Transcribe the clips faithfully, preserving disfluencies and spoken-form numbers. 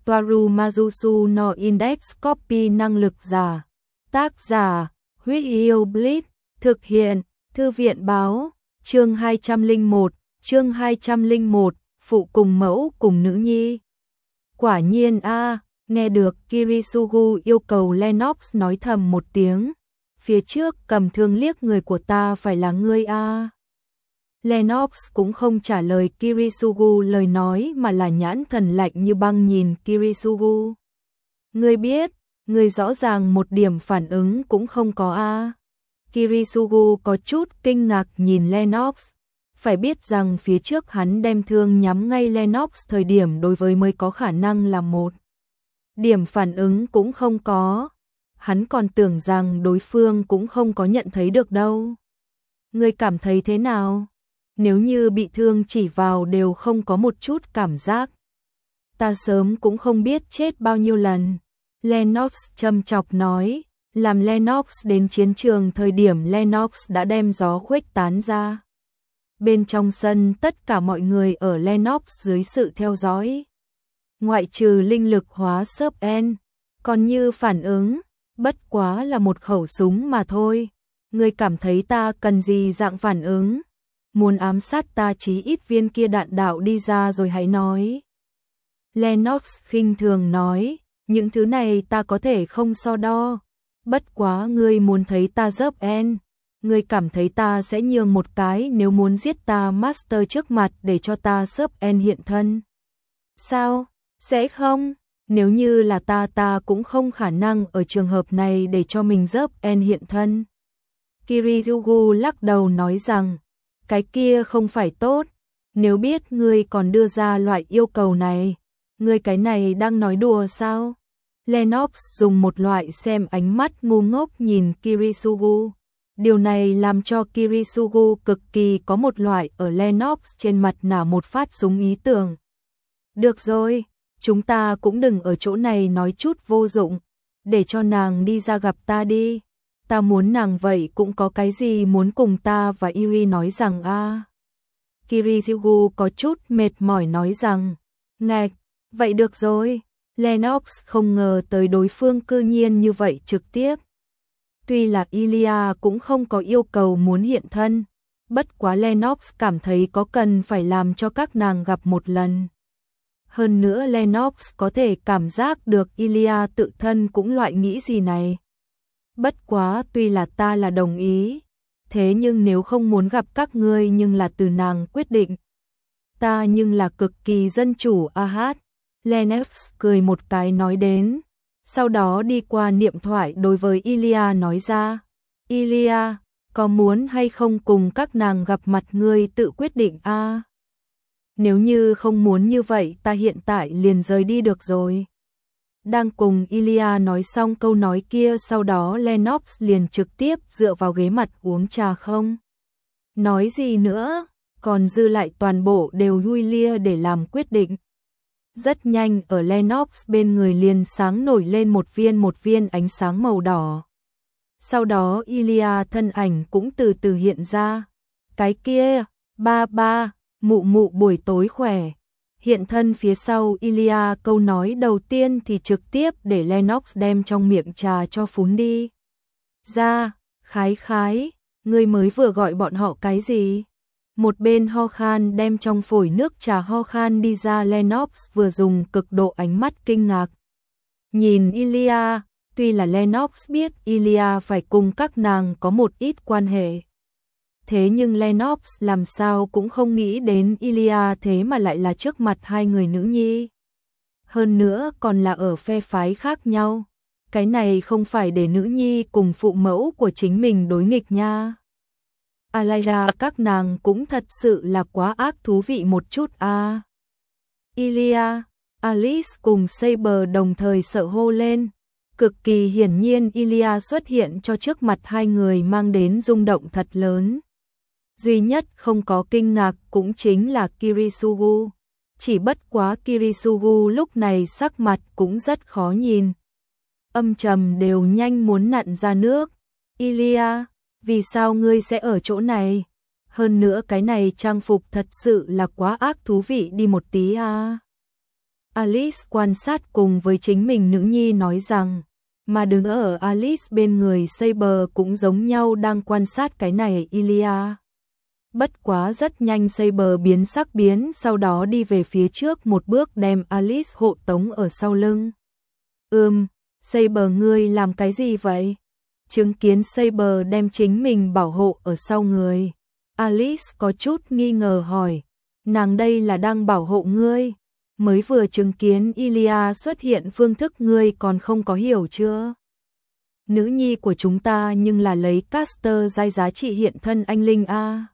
Toaru Majusu no Index Copy năng lực giả. Tác giả, Huyết Yêu Blitz, thực hiện, Thư viện báo, chương hai trăm lẻ một, chương hai trăm lẻ một, phụ cùng mẫu cùng nữ nhi. Quả nhiên a, nghe được Kirisugu yêu cầu Lennox nói thầm một tiếng, phía trước cầm thương liếc người của ta phải là ngươi a. Lennox cũng không trả lời Kirisugu lời nói mà là nhãn thần lạnh như băng nhìn Kirisugu. Ngươi biết, ngươi rõ ràng một điểm phản ứng cũng không có a. Kirisugu có chút kinh ngạc nhìn Lennox. Phải biết rằng phía trước hắn đem thương nhắm ngay Lennox thời điểm đối với mới có khả năng là một điểm phản ứng cũng không có. Hắn còn tưởng rằng đối phương cũng không có nhận thấy được đâu. Ngươi cảm thấy thế nào? Nếu như bị thương chỉ vào đều không có một chút cảm giác. Ta sớm cũng không biết chết bao nhiêu lần. Lennox châm chọc nói, làm Lennox đến chiến trường thời điểm Lennox đã đem gió khuếch tán ra. Bên trong sân tất cả mọi người ở Lennox dưới sự theo dõi. Ngoại trừ linh lực hóa Serpent, còn như phản ứng, bất quá là một khẩu súng mà thôi. Ngươi cảm thấy ta cần gì dạng phản ứng? Muốn ám sát ta chí ít viên kia đạn đạo đi ra rồi hãy nói. Lennox khinh thường nói, những thứ này ta có thể không so đo. Bất quá ngươi muốn thấy ta dớp en. Ngươi cảm thấy ta sẽ nhường một cái nếu muốn giết ta Master trước mặt để cho ta sớp en hiện thân. Sao? Sẽ không? Nếu như là ta ta cũng không khả năng ở trường hợp này để cho mình dớp en hiện thân. Kirisugu lắc đầu nói rằng, cái kia không phải tốt. Nếu biết ngươi còn đưa ra loại yêu cầu này, ngươi cái này đang nói đùa sao? Lennox dùng một loại xem ánh mắt ngu ngốc nhìn Kirisugu. Điều này làm cho Kirisugu cực kỳ có một loại ở Lennox trên mặt nả một phát súng ý tưởng. Được rồi, chúng ta cũng đừng ở chỗ này nói chút vô dụng, để cho nàng đi ra gặp ta đi. Ta muốn nàng vậy cũng có cái gì muốn cùng ta và Iri nói rằng a. À. Kirisugu có chút mệt mỏi nói rằng, ngạch, vậy được rồi. Lennox không ngờ tới đối phương cư nhiên như vậy trực tiếp. Tuy là Ilya cũng không có yêu cầu muốn hiện thân, bất quá Lennox cảm thấy có cần phải làm cho các nàng gặp một lần. Hơn nữa Lennox có thể cảm giác được Ilya tự thân cũng loại nghĩ gì này. Bất quá tuy là ta là đồng ý, thế nhưng nếu không muốn gặp các ngươi nhưng là từ nàng quyết định. Ta nhưng là cực kỳ dân chủ a hát. Lennox cười một cái nói đến. Sau đó đi qua niệm thoại đối với Ilya nói ra. Ilya, có muốn hay không cùng các nàng gặp mặt ngươi tự quyết định a. À? Nếu như không muốn như vậy ta hiện tại liền rời đi được rồi. Đang cùng Ilya nói xong câu nói kia sau đó Lennox liền trực tiếp dựa vào ghế mặt uống trà không. Nói gì nữa, còn dư lại toàn bộ đều lui lia để làm quyết định. Rất nhanh ở Lennox bên người liền sáng nổi lên một viên một viên ánh sáng màu đỏ. Sau đó Ilya thân ảnh cũng từ từ hiện ra. Cái kia, ba ba, mụ mụ buổi tối khỏe. Hiện thân phía sau Ilya câu nói đầu tiên thì trực tiếp để Lennox đem trong miệng trà cho phún đi. Ra, khái khái, ngươi mới vừa gọi bọn họ cái gì? Một bên ho khan đem trong phổi nước trà ho khan đi ra Lennox vừa dùng cực độ ánh mắt kinh ngạc. Nhìn Ilya, tuy là Lennox biết Ilya phải cùng các nàng có một ít quan hệ. Thế nhưng Lennox làm sao cũng không nghĩ đến Ilya thế mà lại là trước mặt hai người nữ nhi. Hơn nữa còn là ở phe phái khác nhau. Cái này không phải để nữ nhi cùng phụ mẫu của chính mình đối nghịch nha. Alayra các nàng cũng thật sự là quá ác thú vị một chút a. À. Ilya, Alice cùng Saber đồng thời sợ hô lên. Cực kỳ hiển nhiên Ilya xuất hiện cho trước mặt hai người mang đến rung động thật lớn. Duy nhất không có kinh ngạc cũng chính là Kirisugu. Chỉ bất quá Kirisugu lúc này sắc mặt cũng rất khó nhìn. Âm trầm đều nhanh muốn nặn ra nước. Ilya, vì sao ngươi sẽ ở chỗ này? Hơn nữa cái này trang phục thật sự là quá ác thú vị đi một tí à. Alice quan sát cùng với chính mình nữ nhi nói rằng, mà đứng ở Alice bên người Saber cũng giống nhau đang quan sát cái này Ilya. Bất quá rất nhanh Saber biến sắc biến, sau đó đi về phía trước một bước đem Alice hộ tống ở sau lưng. Ừm, Saber ngươi làm cái gì vậy? Chứng kiến Saber đem chính mình bảo hộ ở sau người, Alice có chút nghi ngờ hỏi, nàng đây là đang bảo hộ ngươi, mới vừa chứng kiến Ilya xuất hiện phương thức ngươi còn không có hiểu chưa? Nữ nhi của chúng ta nhưng là lấy caster giai giá trị hiện thân anh linh a.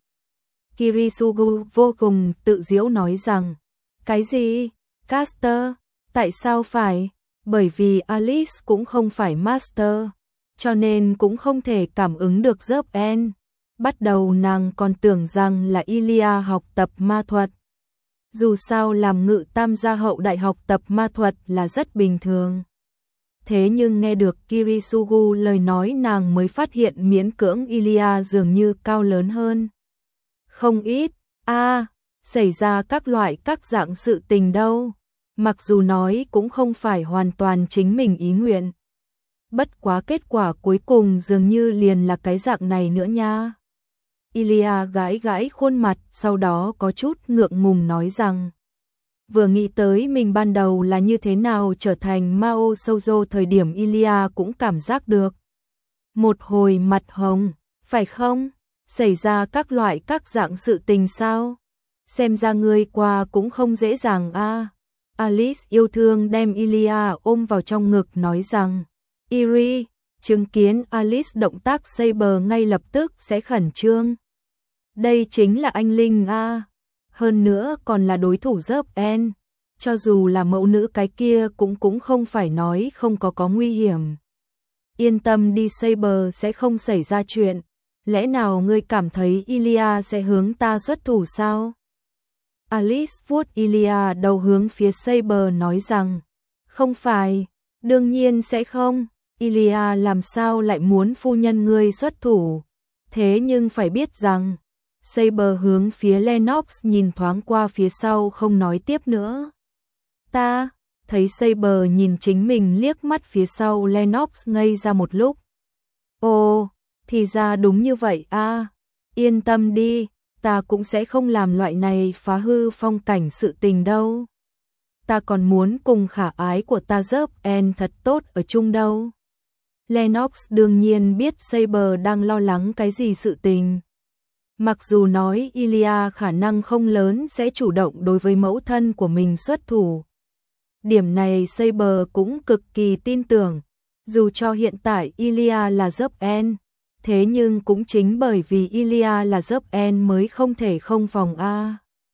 Kirisugu vô cùng tự giễu nói rằng, cái gì? Caster? Tại sao phải? Bởi vì Alice cũng không phải master, cho nên cũng không thể cảm ứng được dớp en. Bắt đầu nàng còn tưởng rằng là Ilya học tập ma thuật. Dù sao làm ngự tam gia hậu đại học tập ma thuật là rất bình thường. Thế nhưng nghe được Kirisugu lời nói nàng mới phát hiện miễn cưỡng Ilya dường như cao lớn hơn. Không ít, a à, xảy ra các loại các dạng sự tình đâu. Mặc dù nói cũng không phải hoàn toàn chính mình ý nguyện. Bất quá kết quả cuối cùng dường như liền là cái dạng này nữa nha. Ilya gãi gãi khuôn mặt, sau đó có chút ngượng ngùng nói rằng, vừa nghĩ tới mình ban đầu là như thế nào trở thành Mao Shoujo thời điểm Ilya cũng cảm giác được. Một hồi mặt hồng, phải không? Xảy ra các loại các dạng sự tình sao? Xem ra ngươi qua cũng không dễ dàng a. À. Alice yêu thương đem Ilya ôm vào trong ngực nói rằng, Iri, chứng kiến Alice động tác Saber ngay lập tức sẽ khẩn trương. Đây chính là anh linh a, hơn nữa còn là đối thủ dớp en, cho dù là mẫu nữ cái kia cũng cũng không phải nói không có có nguy hiểm. Yên tâm đi, Saber sẽ không xảy ra chuyện, lẽ nào ngươi cảm thấy Ilya sẽ hướng ta xuất thủ sao? Alice vuốt Ilya đầu hướng phía Saber nói rằng, không phải, đương nhiên sẽ không, Ilya làm sao lại muốn phu nhân ngươi xuất thủ, thế nhưng phải biết rằng, Saber hướng phía Lennox nhìn thoáng qua phía sau không nói tiếp nữa. Ta, thấy Saber nhìn chính mình liếc mắt phía sau Lennox ngây ra một lúc. Ồ, thì ra đúng như vậy a, à, yên tâm đi, ta cũng sẽ không làm loại này phá hư phong cảnh sự tình đâu. Ta còn muốn cùng khả ái của ta dớp en thật tốt ở chung đâu. Lennox đương nhiên biết Saber đang lo lắng cái gì sự tình. Mặc dù nói Ilya khả năng không lớn sẽ chủ động đối với mẫu thân của mình xuất thủ. Điểm này Saber cũng cực kỳ tin tưởng, dù cho hiện tại Ilya là dớp en, thế nhưng cũng chính bởi vì Ilya là dớp en mới không thể không phòng a.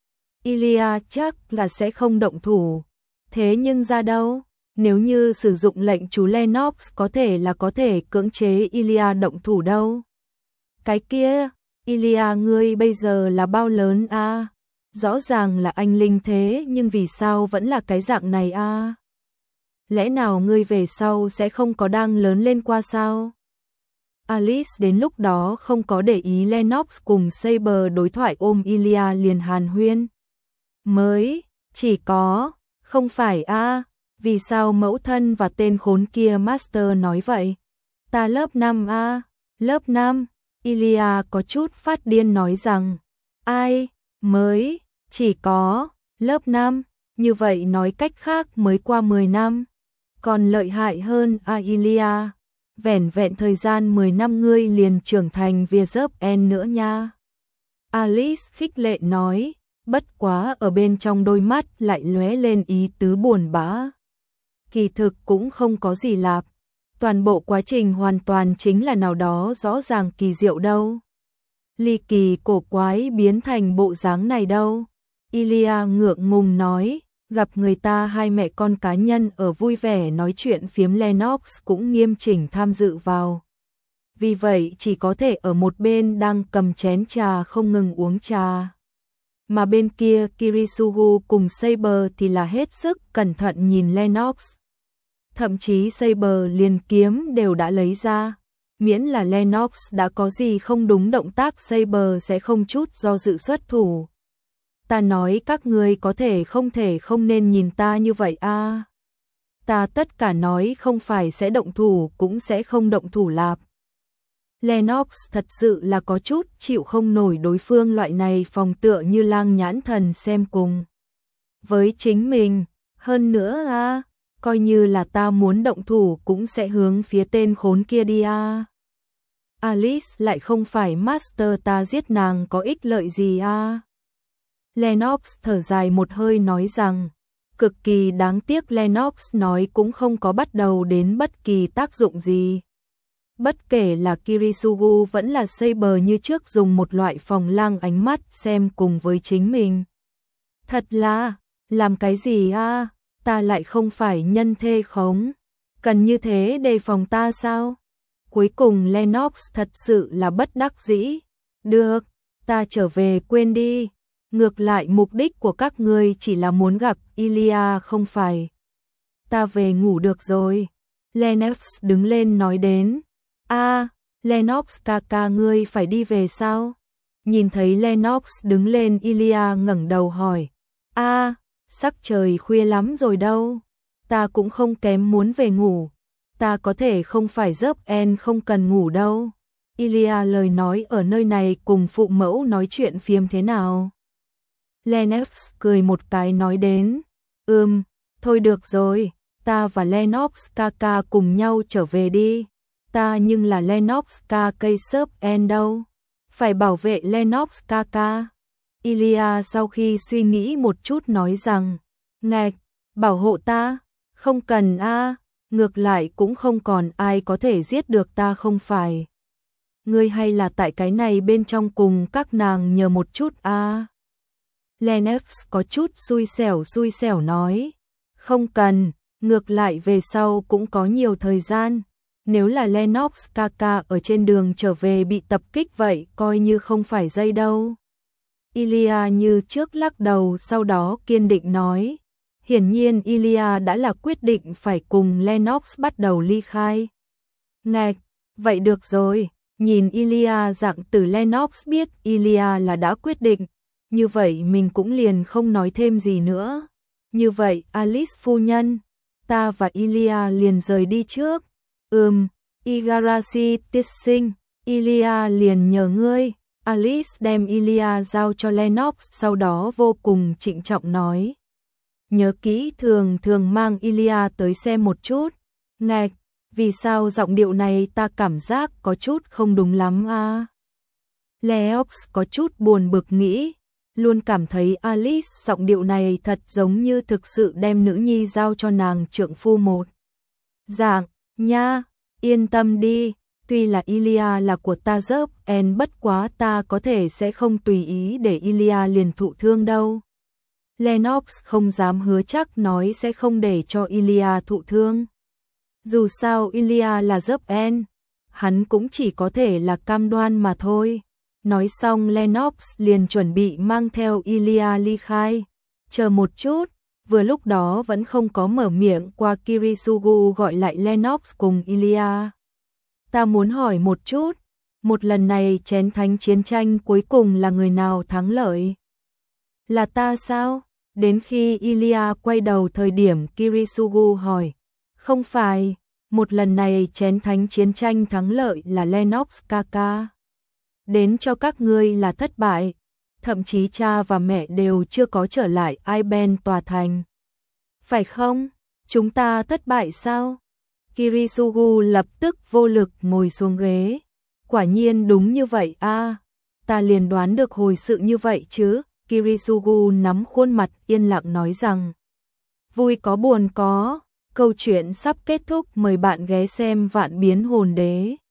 Ilya chắc là sẽ không động thủ, thế nhưng ra đâu, nếu như sử dụng lệnh chú Lennox có thể là có thể cưỡng chế Ilya động thủ đâu. Cái kia, Ilya ngươi bây giờ là bao lớn a? À? Rõ ràng là anh linh thế nhưng vì sao vẫn là cái dạng này a? À? Lẽ nào ngươi về sau sẽ không có đang lớn lên qua sao? Alice đến lúc đó không có để ý Lennox cùng Saber đối thoại ôm Ilya liền hàn huyên. Mới, chỉ có, không phải a, à? Vì sao mẫu thân và tên khốn kia Master nói vậy? Ta lớp năm a, à? Lớp năm? Ilya có chút phát điên nói rằng, ai, mới, chỉ có, lớp năm, như vậy nói cách khác mới qua mười năm, còn lợi hại hơn à Ilya, vẻn vẹn thời gian mười năm ngươi liền trưởng thành via dớp en nữa nha. Alice khích lệ nói, bất quá ở bên trong đôi mắt lại lóe lên ý tứ buồn bã. Kỳ thực cũng không có gì lạp. Toàn bộ quá trình hoàn toàn chính là nào đó rõ ràng kỳ diệu đâu. Ly kỳ cổ quái biến thành bộ dáng này đâu. Ilya ngượng ngùng nói, gặp người ta hai mẹ con cá nhân ở vui vẻ nói chuyện phiếm, Lennox cũng nghiêm chỉnh tham dự vào. Vì vậy chỉ có thể ở một bên đang cầm chén trà không ngừng uống trà. Mà bên kia Kirisugu cùng Saber thì là hết sức cẩn thận nhìn Lennox. Thậm chí Saber liền kiếm đều đã lấy ra, miễn là Lennox đã có gì không đúng động tác Saber sẽ không chút do dự xuất thủ. ta nói các ngươi có thể không thể không nên nhìn ta như vậy a. À. Ta tất cả nói không phải sẽ động thủ cũng sẽ không động thủ lạp. Lennox thật sự là có chút chịu không nổi đối phương loại này phòng tựa như lang nhãn thần xem cùng với chính mình, hơn nữa a, à, coi như là ta muốn động thủ cũng sẽ hướng phía tên khốn kia đi a. À. Alice lại không phải master, ta giết nàng có ích lợi gì a. À. Lennox thở dài một hơi nói rằng, cực kỳ đáng tiếc Lennox nói cũng không có bắt đầu đến bất kỳ tác dụng gì. Bất kể là Kirisugu vẫn là Saber như trước dùng một loại phòng lang ánh mắt xem cùng với chính mình. Thật là, làm cái gì a? À? Ta lại không phải nhân thê khống. Cần như thế đề phòng ta sao? Cuối cùng Lennox thật sự là bất đắc dĩ. Được, ta trở về quên đi. Ngược lại mục đích của các ngươi chỉ là muốn gặp Ilya không phải. Ta về ngủ được rồi. Lennox đứng lên nói đến. A, à, Lennox ca ca ngươi phải đi về sao? Nhìn thấy Lennox đứng lên, Ilya ngẩng đầu hỏi. A, à, sắc trời khuya lắm rồi đâu. Ta cũng không kém muốn về ngủ. Ta có thể không phải dớp en không cần ngủ đâu. Ilya lời nói ở nơi này cùng phụ mẫu nói chuyện phiếm thế nào? Lennox cười một cái nói đến. Ừm, thôi được rồi, ta và Lennox ca ca cùng nhau trở về đi. Ta nhưng là Lennox ca cây sớp en đâu. Phải bảo vệ Lennox ca ca. Ilya sau khi suy nghĩ một chút nói rằng. Ngạch, bảo hộ ta? Không cần a, à, ngược lại cũng không còn ai có thể giết được ta không phải. Ngươi hay là tại cái này bên trong cùng các nàng nhờ một chút a. À. Lennox có chút xui xẻo xui xẻo nói. Không cần, ngược lại về sau cũng có nhiều thời gian. Nếu là Lennox ca ca ở trên đường trở về bị tập kích vậy coi như không phải dây đâu. Ilya như trước lắc đầu sau đó kiên định nói. Hiển nhiên Ilya đã là quyết định phải cùng Lennox bắt đầu ly khai. Ngạch, vậy được rồi, nhìn Ilya dạng từ Lennox biết Ilya là đã quyết định. Như vậy mình cũng liền không nói thêm gì nữa. Như vậy Alice phu nhân, ta và Ilya liền rời đi trước. Ừm, Igarashi tiết sinh, Ilya liền nhờ ngươi. Alice đem Ilya giao cho Lennox sau đó vô cùng trịnh trọng nói. Nhớ kỹ thường thường mang Ilya tới xem một chút. Ngạch, vì sao giọng điệu này ta cảm giác có chút không đúng lắm a? À? Lennox có chút buồn bực nghĩ. Luôn cảm thấy Alice giọng điệu này thật giống như thực sự đem nữ nhi giao cho nàng trượng phu một dạng, nha, yên tâm đi, tuy là Ilya là của ta dớp en bất quá ta có thể sẽ không tùy ý để Ilya liền thụ thương đâu. Lennox không dám hứa chắc nói sẽ không để cho Ilya thụ thương. Dù sao Ilya là dớp en, hắn cũng chỉ có thể là cam đoan mà thôi. Nói xong Lennox liền chuẩn bị mang theo Ilya ly khai. Chờ một chút, vừa lúc đó vẫn không có mở miệng qua Kirisugu gọi lại Lennox cùng Ilya. Ta muốn hỏi một chút, một lần này chén thánh chiến tranh cuối cùng là người nào thắng lợi? Là ta sao? Đến khi Ilya quay đầu thời điểm Kirisugu hỏi. Không phải, một lần này chén thánh chiến tranh thắng lợi là Lennox ca ca. Đến cho các ngươi là thất bại, thậm chí cha và mẹ đều chưa có trở lại Aiben tòa thành. Phải không? Chúng ta thất bại sao? Kirisugu lập tức vô lực ngồi xuống ghế. Quả nhiên đúng như vậy a, à, ta liền đoán được hồi sự như vậy chứ. Kirisugu nắm khuôn mặt yên lặng nói rằng. Vui có buồn có, câu chuyện sắp kết thúc, mời bạn ghé xem Vạn Biến Hồn Đế.